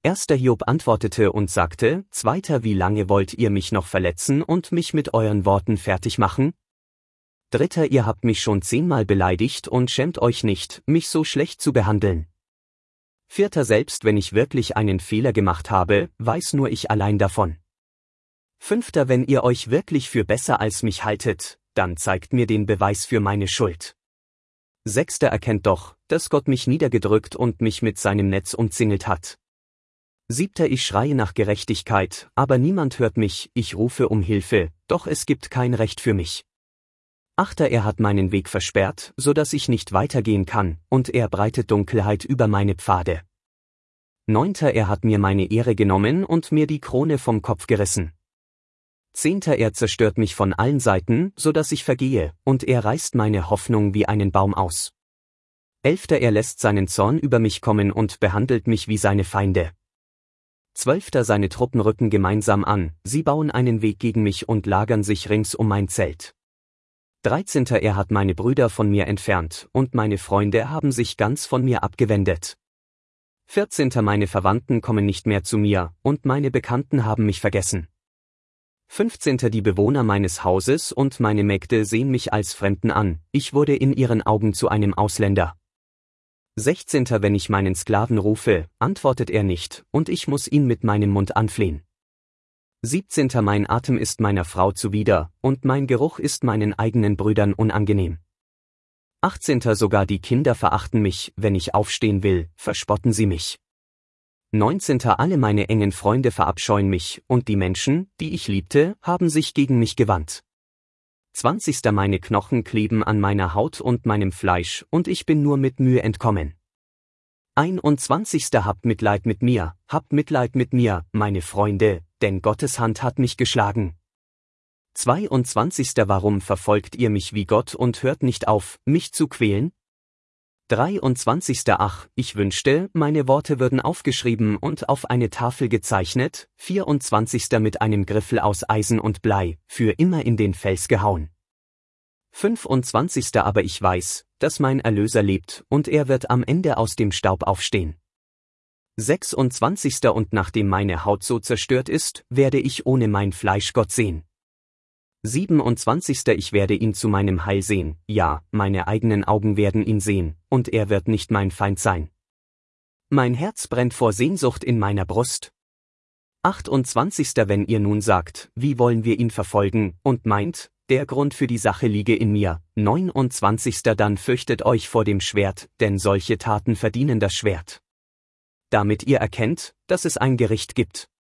Erster Hiob antwortete und sagte, Zweiter, wie lange wollt ihr mich noch verletzen und mich mit euren Worten fertig machen? Dritter, ihr habt mich schon 10-mal beleidigt und schämt euch nicht, mich so schlecht zu behandeln. Vierter, selbst wenn ich wirklich einen Fehler gemacht habe, weiß nur ich allein davon. Fünfter, wenn ihr euch wirklich für besser als mich haltet, dann zeigt mir den Beweis für meine Schuld. Sechster, erkennt doch, dass Gott mich niedergedrückt und mich mit seinem Netz umzingelt hat. Siebter, ich schreie nach Gerechtigkeit, aber niemand hört mich, ich rufe um Hilfe, doch es gibt kein Recht für mich. Achter, er hat meinen Weg versperrt, so dass ich nicht weitergehen kann, und er breitet Dunkelheit über meine Pfade. Neunter, er hat mir meine Ehre genommen und mir die Krone vom Kopf gerissen. Zehnter, er zerstört mich von allen Seiten, so dass ich vergehe, und er reißt meine Hoffnung wie einen Baum aus. Elfter, er lässt seinen Zorn über mich kommen und behandelt mich wie seine Feinde. Zwölfter, seine Truppen rücken gemeinsam an, sie bauen einen Weg gegen mich und lagern sich rings um mein Zelt. 13. Er hat meine Brüder von mir entfernt, und meine Freunde haben sich ganz von mir abgewendet. 14. Meine Verwandten kommen nicht mehr zu mir, und meine Bekannten haben mich vergessen. 15. Die Bewohner meines Hauses und meine Mägde sehen mich als Fremden an, ich wurde in ihren Augen zu einem Ausländer. 16. Wenn ich meinen Sklaven rufe, antwortet er nicht, und ich muss ihn mit meinem Mund anflehen. 17. Mein Atem ist meiner Frau zuwider, und mein Geruch ist meinen eigenen Brüdern unangenehm. 18. Sogar die Kinder verachten mich, wenn ich aufstehen will, verspotten sie mich. 19. Alle meine engen Freunde verabscheuen mich, und die Menschen, die ich liebte, haben sich gegen mich gewandt. 20. Meine Knochen kleben an meiner Haut und meinem Fleisch, und ich bin nur mit Mühe entkommen. 21. Habt Mitleid mit mir, meine Freunde, denn Gottes Hand hat mich geschlagen. 22. Warum verfolgt ihr mich wie Gott und hört nicht auf, mich zu quälen? 23. Ach, ich wünschte, meine Worte würden aufgeschrieben und auf eine Tafel gezeichnet. 24. Mit einem Griffel aus Eisen und Blei, für immer in den Fels gehauen. 25. Aber ich weiß, dass mein Erlöser lebt, und er wird am Ende aus dem Staub aufstehen. 26. Und nachdem meine Haut so zerstört ist, werde ich ohne mein Fleisch Gott sehen. 27. Ich werde ihn zu meinem Heil sehen, ja, meine eigenen Augen werden ihn sehen, und er wird nicht mein Feind sein. Mein Herz brennt vor Sehnsucht in meiner Brust. 28. Wenn ihr nun sagt, wie wollen wir ihn verfolgen, und meint, der Grund für die Sache liege in mir. 29. Dann fürchtet euch vor dem Schwert, denn solche Taten verdienen das Schwert. Damit ihr erkennt, dass es ein Gericht gibt.